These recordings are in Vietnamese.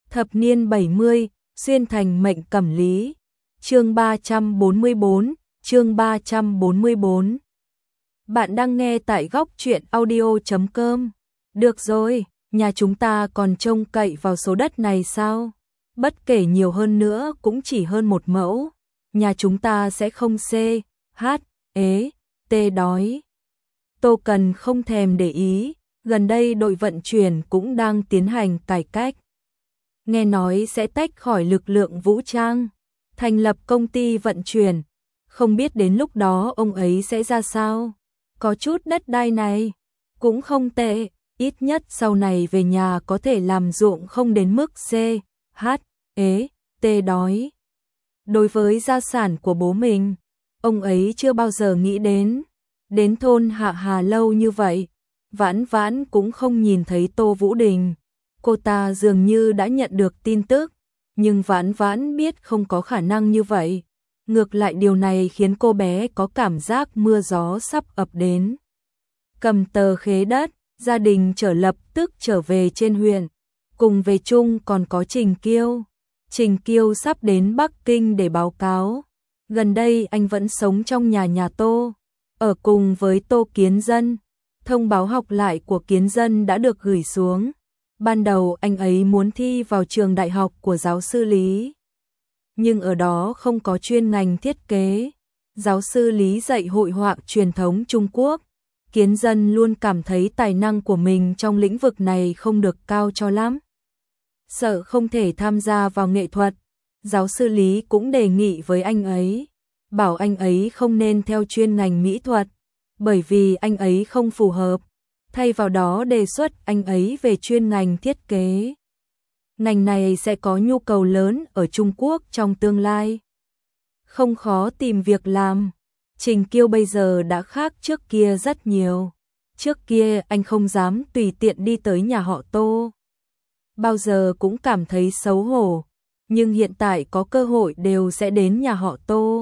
Thập niên 70, xuyên thành mệnh cẩm lý. Chương 344, chương 344. Bạn đang nghe tại góc truyện audio.com. Được rồi, nhà chúng ta còn trông cậy vào số đất này sao? Bất kể nhiều hơn nữa cũng chỉ hơn một mẫu. Nhà chúng ta sẽ không đói. Tô Cần không thèm để ý, gần đây đội vận chuyển cũng đang tiến hành cải cách. Nghe nói sẽ tách khỏi lực lượng vũ trang, thành lập công ty vận chuyển, không biết đến lúc đó ông ấy sẽ ra sao. Có chút đất đai này cũng không tệ, ít nhất sau này về nhà có thể làm ruộng không đến mức đói. Đối với gia sản của bố mình, ông ấy chưa bao giờ nghĩ đến thôn Hạ Hà lâu như vậy. Vãn Vãn cũng không nhìn thấy Tô Vũ Đình. Cô ta dường như đã nhận được tin tức, nhưng Vãn Vãn biết không có khả năng như vậy. Ngược lại điều này khiến cô bé có cảm giác mưa gió sắp ập đến. Cầm tờ khế đất, gia đình lập tức trở về trên huyện. Cùng về chung còn có Trình Kiêu. Trình Kiêu sắp đến Bắc Kinh để báo cáo. Gần đây anh vẫn sống trong nhà Tô, ở cùng với Tô Kiến Dân. Thông báo học lại của Kiến Dân đã được gửi xuống. Ban đầu anh ấy muốn thi vào trường đại học của giáo sư Lý, nhưng ở đó không có chuyên ngành thiết kế. Giáo sư Lý dạy hội họa truyền thống Trung Quốc. Kiến Dân luôn cảm thấy tài năng của mình trong lĩnh vực này không được cao cho lắm, sợ không thể tham gia vào nghệ thuật. Giáo sư Lý cũng đề nghị với anh ấy, bảo anh ấy không nên theo chuyên ngành mỹ thuật, bởi vì anh ấy không phù hợp. Thay vào đó đề xuất anh ấy về chuyên ngành thiết kế. Ngành này sẽ có nhu cầu lớn ở Trung Quốc trong tương lai, không khó tìm việc làm. Trình Kiêu bây giờ đã khác trước kia rất nhiều. Trước kia anh không dám tùy tiện đi tới nhà họ Tô, bao giờ cũng cảm thấy xấu hổ, nhưng hiện tại có cơ hội đều sẽ đến nhà họ Tô,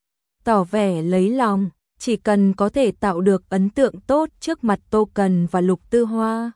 tỏ vẻ lấy lòng. Chỉ cần có thể tạo được ấn tượng tốt trước mặt Tô Cần và Lục Tư Hoa.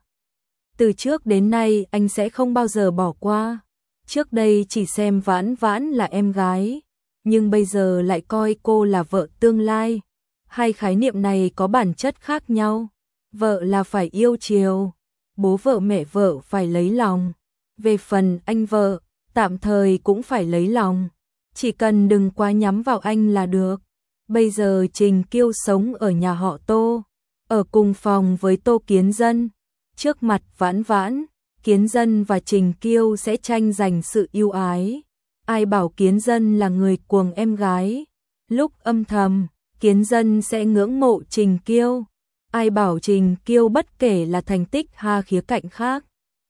Từ trước đến nay anh sẽ không bao giờ bỏ qua. Trước đây chỉ xem Vãn Vãn là em gái, nhưng bây giờ lại coi cô là vợ tương lai. Hai khái niệm này có bản chất khác nhau. Vợ là phải yêu chiều, bố vợ mẹ vợ phải lấy lòng. Về phần anh vợ, tạm thời cũng phải lấy lòng, chỉ cần đừng quá nhắm vào anh là được. Bây giờ Trình Kiêu sống ở nhà họ Tô, ở cùng phòng với Tô Kiến Dân. Trước mặt Vãn Vãn, Kiến Dân và Trình Kiêu sẽ tranh giành sự yêu ái. Ai bảo Kiến Dân là người cuồng em gái, lúc âm thầm, Kiến Dân sẽ ngưỡng mộ Trình Kiêu. Ai bảo Trình Kiêu bất kể là thành tích hay khía cạnh khác,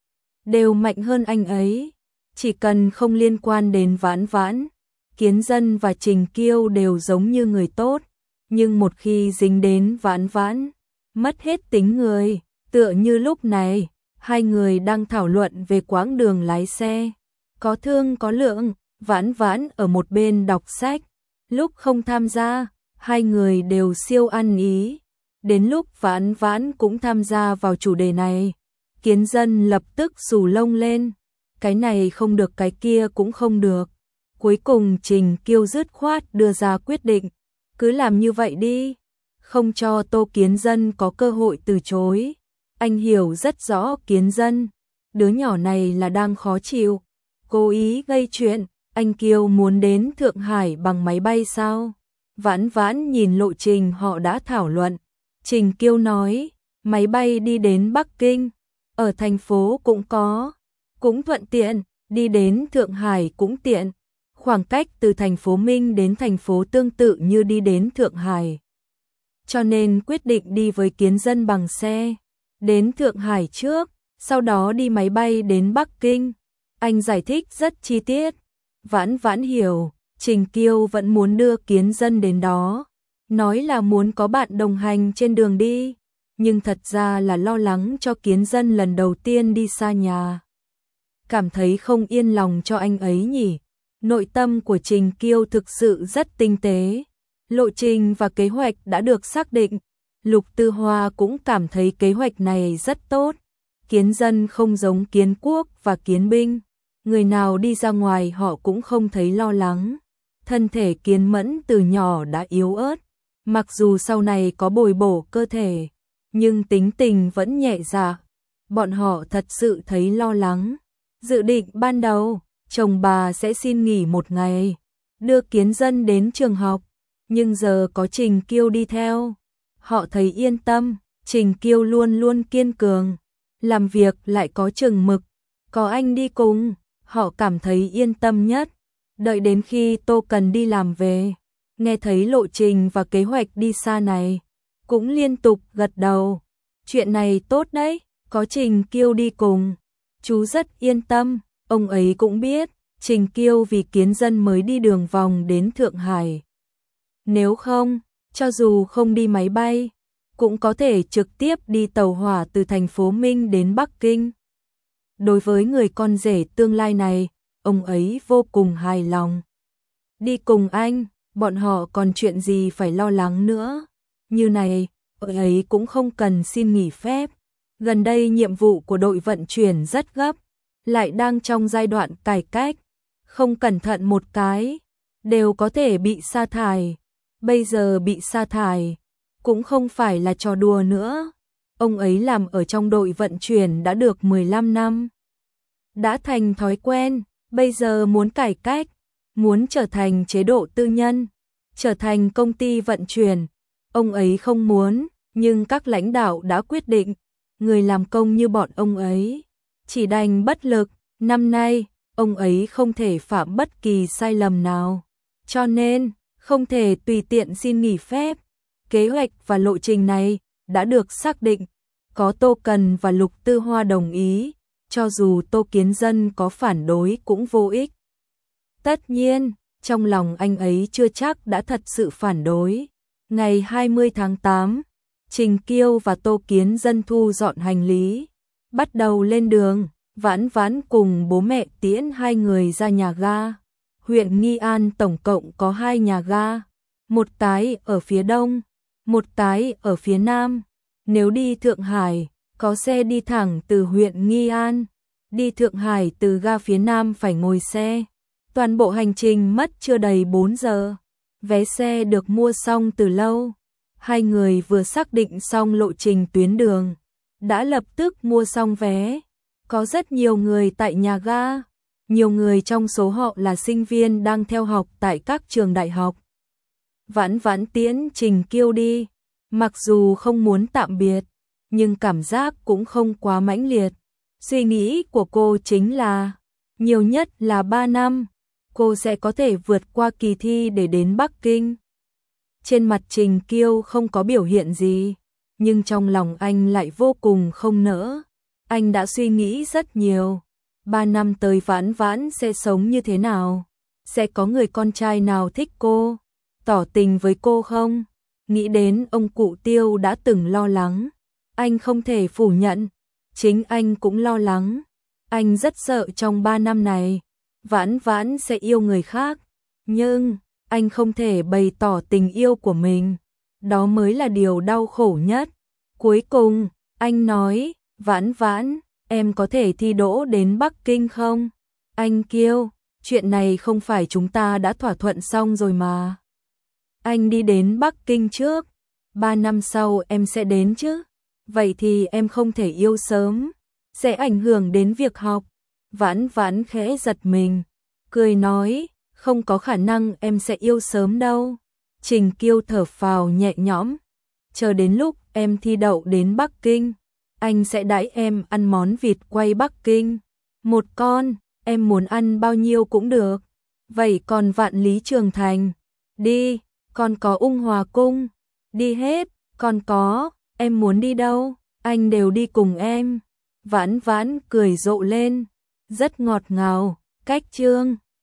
đều mạnh hơn anh ấy. Chỉ cần không liên quan đến Vãn Vãn, Kiến Dân và Trình Kiêu đều giống như người tốt, nhưng một khi dính đến Vãn Vãn, mất hết tính người. Tựa như lúc này, hai người đang thảo luận về quãng đường lái xe, có thương có lượng. Vãn Vãn ở một bên đọc sách, lúc không tham gia, hai người đều siêu ăn ý. Đến lúc Vãn Vãn cũng tham gia vào chủ đề này, Kiến Dân lập tức xù lông lên, cái này không được cái kia cũng không được. Cuối cùng Trình Kiêu dứt khoát đưa ra quyết định, cứ làm như vậy đi, không cho Tô Kiến Dân có cơ hội từ chối. Anh hiểu rất rõ Kiến Dân, đứa nhỏ này là đang khó chịu, cố ý gây chuyện. Anh Kiêu muốn đến Thượng Hải bằng máy bay sao? Vãn Vãn nhìn lộ trình họ đã thảo luận. Trình Kiêu nói, máy bay đi đến Bắc Kinh, ở thành phố cũng thuận tiện, đi đến Thượng Hải cũng tiện. Khoảng cách từ thành phố Minh đến thành phố tương tự như đi đến Thượng Hải. Cho nên quyết định đi với Kiến Dân bằng xe, đến Thượng Hải trước, sau đó đi máy bay đến Bắc Kinh. Anh giải thích rất chi tiết. Vãn Vãn hiểu, Trình Kiêu vẫn muốn đưa Kiến Dân đến đó, nói là muốn có bạn đồng hành trên đường đi, nhưng thật ra là lo lắng cho Kiến Dân lần đầu tiên đi xa nhà, cảm thấy không yên lòng cho anh ấy nhỉ. Nội tâm của Trình Kiêu thực sự rất tinh tế, lộ trình và kế hoạch đã được xác định. Lục Tư Hoa cũng cảm thấy kế hoạch này rất tốt. Kiến Dân không giống Kiến Quốc và Kiến Binh, người nào đi ra ngoài họ cũng không thấy lo lắng. Thân thể Kiến Mẫn từ nhỏ đã yếu ớt, mặc dù sau này có bồi bổ cơ thể, nhưng tính tình vẫn nhẹ dạ. Bọn họ thật sự thấy lo lắng. Dự định ban đầu, chồng bà sẽ xin nghỉ một ngày, đưa Kiến Dân đến trường học, nhưng giờ có Trình Kiêu đi theo, họ thấy yên tâm. Trình Kiêu luôn luôn kiên cường, làm việc lại có chừng mực, có anh đi cùng, họ cảm thấy yên tâm nhất. Đợi đến khi Tô Cần đi làm về, nghe thấy lộ trình và kế hoạch đi xa này, cũng liên tục gật đầu. Chuyện này tốt đấy, có Trình Kiêu đi cùng, chú rất yên tâm. Ông ấy cũng biết, Trình Kiêu vì Kiến Dân mới đi đường vòng đến Thượng Hải. Nếu không, cho dù không đi máy bay, cũng có thể trực tiếp đi tàu hỏa từ thành phố Minh đến Bắc Kinh. Đối với người con rể tương lai này, ông ấy vô cùng hài lòng. Đi cùng anh, bọn họ còn chuyện gì phải lo lắng nữa. Như này, ông ấy cũng không cần xin nghỉ phép. Gần đây nhiệm vụ của đội vận chuyển rất gấp, lại đang trong giai đoạn cải cách. Không cẩn thận một cái, đều có thể bị sa thải. Bây giờ bị sa thải, cũng không phải là trò đùa nữa. Ông ấy làm ở trong đội vận chuyển đã được 15 năm. Đã thành thói quen, bây giờ muốn cải cách, muốn trở thành chế độ tư nhân, trở thành công ty vận chuyển. Ông ấy không muốn, nhưng các lãnh đạo đã quyết định, người làm công như bọn ông ấy chỉ đành bất lực. Năm nay, ông ấy không thể phạm bất kỳ sai lầm nào, cho nên không thể tùy tiện xin nghỉ phép. Kế hoạch và lộ trình này đã được xác định, có Tô Cần và Lục Tư Hoa đồng ý, cho dù Tô Kiến Dân có phản đối cũng vô ích. Tất nhiên, trong lòng anh ấy chưa chắc đã thật sự phản đối. Ngày 20 tháng 8, Trình Kiêu và Tô Kiến Dân thu dọn hành lý, bắt đầu lên đường. Vãn Vãn cùng bố mẹ tiễn hai người ra nhà ga. Huyện Nghi An tổng cộng có 2 nhà ga, một cái ở phía đông, một cái ở phía nam. Nếu đi Thượng Hải, có xe đi thẳng từ huyện Nghi An, đi Thượng Hải từ ga phía nam phải ngồi xe. Toàn bộ hành trình mất chưa đầy 4 giờ. Vé xe được mua xong từ lâu. Hai người vừa xác định xong lộ trình tuyến đường, đã lập tức mua xong vé. Có rất nhiều người tại nhà ga, nhiều người trong số họ là sinh viên đang theo học tại các trường đại học. Vãn Vãn tiễn Trình Kiêu đi, mặc dù không muốn tạm biệt, nhưng cảm giác cũng không quá mãnh liệt. Suy nghĩ của cô chính là, nhiều nhất là 3 năm, cô sẽ có thể vượt qua kỳ thi để đến Bắc Kinh. Trên mặt Trình Kiêu không có biểu hiện gì, nhưng trong lòng anh lại vô cùng không nỡ. Anh đã suy nghĩ rất nhiều, 3 năm tới Vãn Vãn sẽ sống như thế nào? Sẽ có người con trai nào thích cô, tỏ tình với cô không? Nghĩ đến ông cụ Tiêu đã từng lo lắng, anh không thể phủ nhận, chính anh cũng lo lắng. Anh rất sợ trong 3 năm này, Vãn Vãn sẽ yêu người khác, nhưng anh không thể bày tỏ tình yêu của mình, đó mới là điều đau khổ nhất. Cuối cùng, anh nói, Vãn Vãn, em có thể thi đỗ đến Bắc Kinh không? Anh Kiêu, chuyện này không phải chúng ta đã thỏa thuận xong rồi mà. Anh đi đến Bắc Kinh trước, 3 năm sau em sẽ đến chứ. Vậy thì em không thể yêu sớm, sẽ ảnh hưởng đến việc học. Vãn Vãn khẽ giật mình, cười nói, không có khả năng em sẽ yêu sớm đâu. Trình Kiêu thở phào nhẹ nhõm, chờ đến lúc em thi đậu đến Bắc Kinh, anh sẽ đãi em ăn món vịt quay Bắc Kinh. Một con, em muốn ăn bao nhiêu cũng được. Vậy còn Vạn Lý Trường Thành, đi, còn có Ung Hòa Cung, đi hết, còn có, em muốn đi đâu, anh đều đi cùng em. Vãn Vãn cười rộ lên, rất ngọt ngào, cách chương.